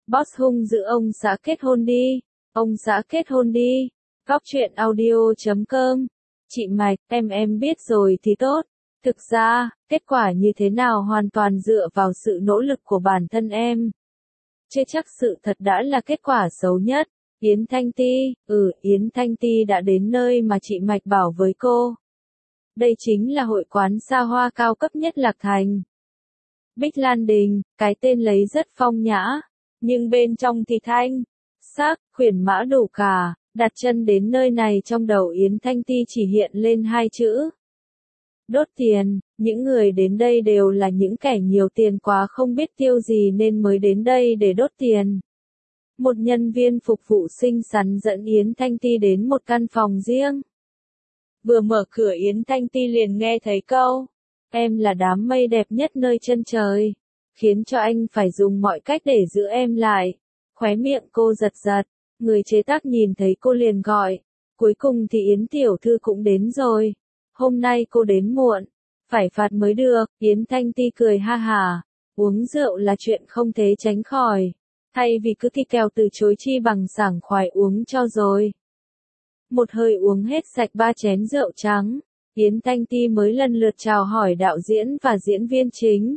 Boss hung dữ ông xã kết hôn đi. Ông xã kết hôn đi. Góc truyện audio.com. Chị Mạch, em biết rồi thì tốt. Thực ra, kết quả như thế nào hoàn toàn dựa vào sự nỗ lực của bản thân em. Chưa chắc sự thật đã là kết quả xấu nhất. Yến Thanh Ti, Yến Thanh Ti đã đến nơi mà chị Mạch bảo với cô. Đây chính là hội quán xa hoa cao cấp nhất Lạc Thành. Bích Lan Đình, cái tên lấy rất phong nhã, nhưng bên trong thì thanh, sắc, khuyển mã đủ cả. Đặt chân đến nơi này trong đầu Yến Thanh Ti chỉ hiện lên hai chữ. Đốt tiền, những người đến đây đều là những kẻ nhiều tiền quá không biết tiêu gì nên mới đến đây để đốt tiền. Một nhân viên phục vụ xinh xắn dẫn Yến Thanh Ti đến một căn phòng riêng. Vừa mở cửa Yến Thanh Ti liền nghe thấy câu, em là đám mây đẹp nhất nơi chân trời, khiến cho anh phải dùng mọi cách để giữ em lại. Khóe miệng cô giật giật, người chế tác nhìn thấy cô liền gọi, cuối cùng thì Yến tiểu thư cũng đến rồi. Hôm nay cô đến muộn, phải phạt mới được. Yến Thanh Ti cười ha hả, uống rượu là chuyện không thể tránh khỏi. Thay vì cứ thì kèo từ chối chi bằng sảng khoái uống cho rồi. Một hơi uống hết sạch 3 chén rượu trắng, Yến Thanh Ti mới lần lượt chào hỏi đạo diễn và diễn viên chính.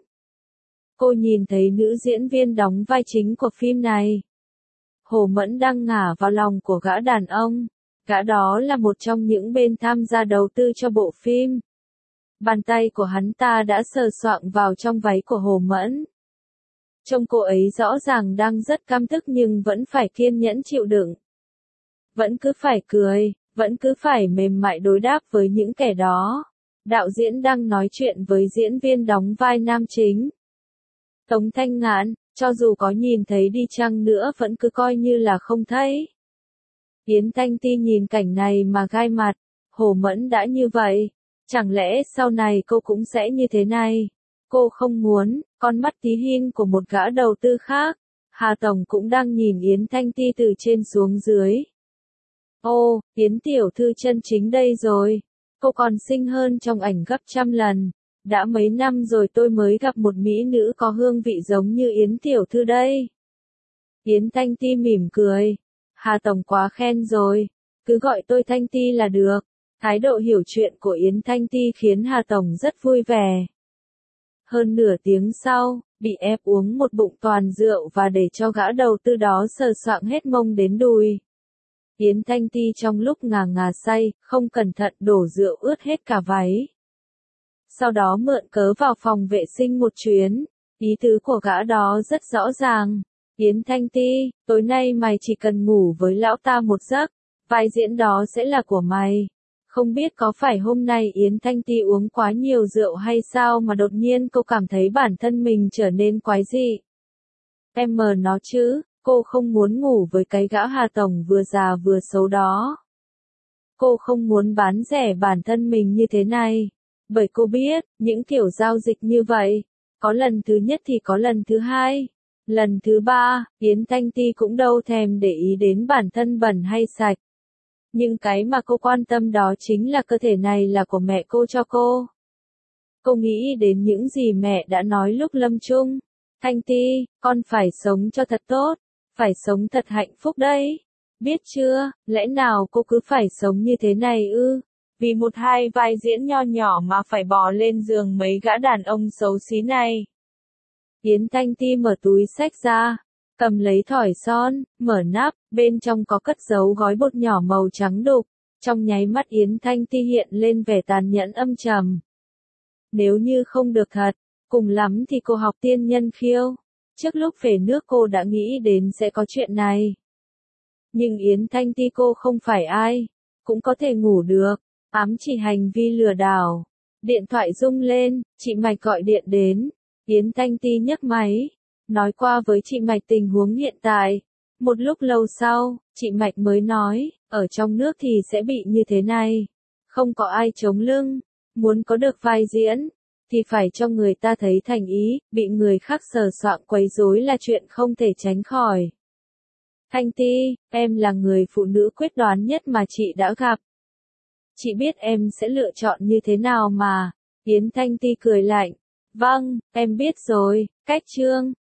Cô nhìn thấy nữ diễn viên đóng vai chính của phim này. Hồ Mẫn đang ngả vào lòng của gã đàn ông. Gã đó là một trong những bên tham gia đầu tư cho bộ phim. Bàn tay của hắn ta đã sờ soạng vào trong váy của Hồ Mẫn. Trông cô ấy rõ ràng đang rất căm tức nhưng vẫn phải kiên nhẫn chịu đựng. Vẫn cứ phải cười, vẫn cứ phải mềm mại đối đáp với những kẻ đó. Đạo diễn đang nói chuyện với diễn viên đóng vai nam chính. Tống Thanh Ngạn, cho dù có nhìn thấy đi chăng nữa vẫn cứ coi như là không thấy. Yến Thanh Ti nhìn cảnh này mà gai mặt, Hồ Mẫn đã như vậy, chẳng lẽ sau này cô cũng sẽ như thế này? Cô không muốn, con mắt tí hin của một gã đầu tư khác. Hà Tổng cũng đang nhìn Yến Thanh Ti từ trên xuống dưới. Ô, Yến tiểu thư chân chính đây rồi. Cô còn xinh hơn trong ảnh gấp trăm lần. Đã mấy năm rồi tôi mới gặp một mỹ nữ có hương vị giống như Yến tiểu thư đây. Yến Thanh Ti mỉm cười. Hà Tổng quá khen rồi. Cứ gọi tôi Thanh Ti là được. Thái độ hiểu chuyện của Yến Thanh Ti khiến Hà Tổng rất vui vẻ. Hơn nửa tiếng sau, bị ép uống một bụng toàn rượu và để cho gã đầu tư đó sờ soạng hết mông đến đùi. Yến Thanh Ti trong lúc ngà ngà say, không cẩn thận đổ rượu ướt hết cả váy. Sau đó mượn cớ vào phòng vệ sinh một chuyến, ý tứ của gã đó rất rõ ràng. Yến Thanh Ti, tối nay mày chỉ cần ngủ với lão ta một giấc, vai diễn đó sẽ là của mày. Không biết có phải hôm nay Yến Thanh Ti uống quá nhiều rượu hay sao mà đột nhiên cô cảm thấy bản thân mình trở nên quái dị. Em mờ nó chứ, cô không muốn ngủ với cái gã Hà Tổng vừa già vừa xấu đó. Cô không muốn bán rẻ bản thân mình như thế này. Bởi cô biết, những kiểu giao dịch như vậy, có lần thứ nhất thì có lần thứ hai. Lần thứ ba, Yến Thanh Ti cũng đâu thèm để ý đến bản thân bẩn hay sạch. Nhưng cái mà cô quan tâm đó chính là cơ thể này là của mẹ cô cho cô. Cô nghĩ đến những gì mẹ đã nói lúc lâm chung. Thanh Ti, con phải sống cho thật tốt, phải sống thật hạnh phúc đấy. Biết chưa, lẽ nào cô cứ phải sống như thế này ư? Vì một hai vai diễn nho nhỏ mà phải bò lên giường mấy gã đàn ông xấu xí này. Yến Thanh Ti mở túi xách ra, cầm lấy thỏi son, mở nắp, bên trong có cất giấu gói bột nhỏ màu trắng đục. Trong nháy mắt Yến Thanh Ti hiện lên vẻ tàn nhẫn âm trầm. Nếu như không được thật, cùng lắm thì cô học tiên nhân khiêu. Trước lúc về nước cô đã nghĩ đến sẽ có chuyện này. Nhưng Yến Thanh Ti cô không phải ai, cũng có thể ngủ được, ám chỉ hành vi lừa đảo. Điện thoại rung lên, chị Mạch gọi điện đến. Yến Thanh Ti nhấc máy, nói qua với chị Mạch tình huống hiện tại. Một lúc lâu sau, chị Mạch mới nói, ở trong nước thì sẽ bị như thế này. Không có ai chống lưng, muốn có được vai diễn, thì phải cho người ta thấy thành ý, bị người khác sờ soạng quấy rối là chuyện không thể tránh khỏi. Thanh Ti, em là người phụ nữ quyết đoán nhất mà chị đã gặp. Chị biết em sẽ lựa chọn như thế nào mà. Yến Thanh Ti cười lạnh. Vâng, em biết rồi, cách chương.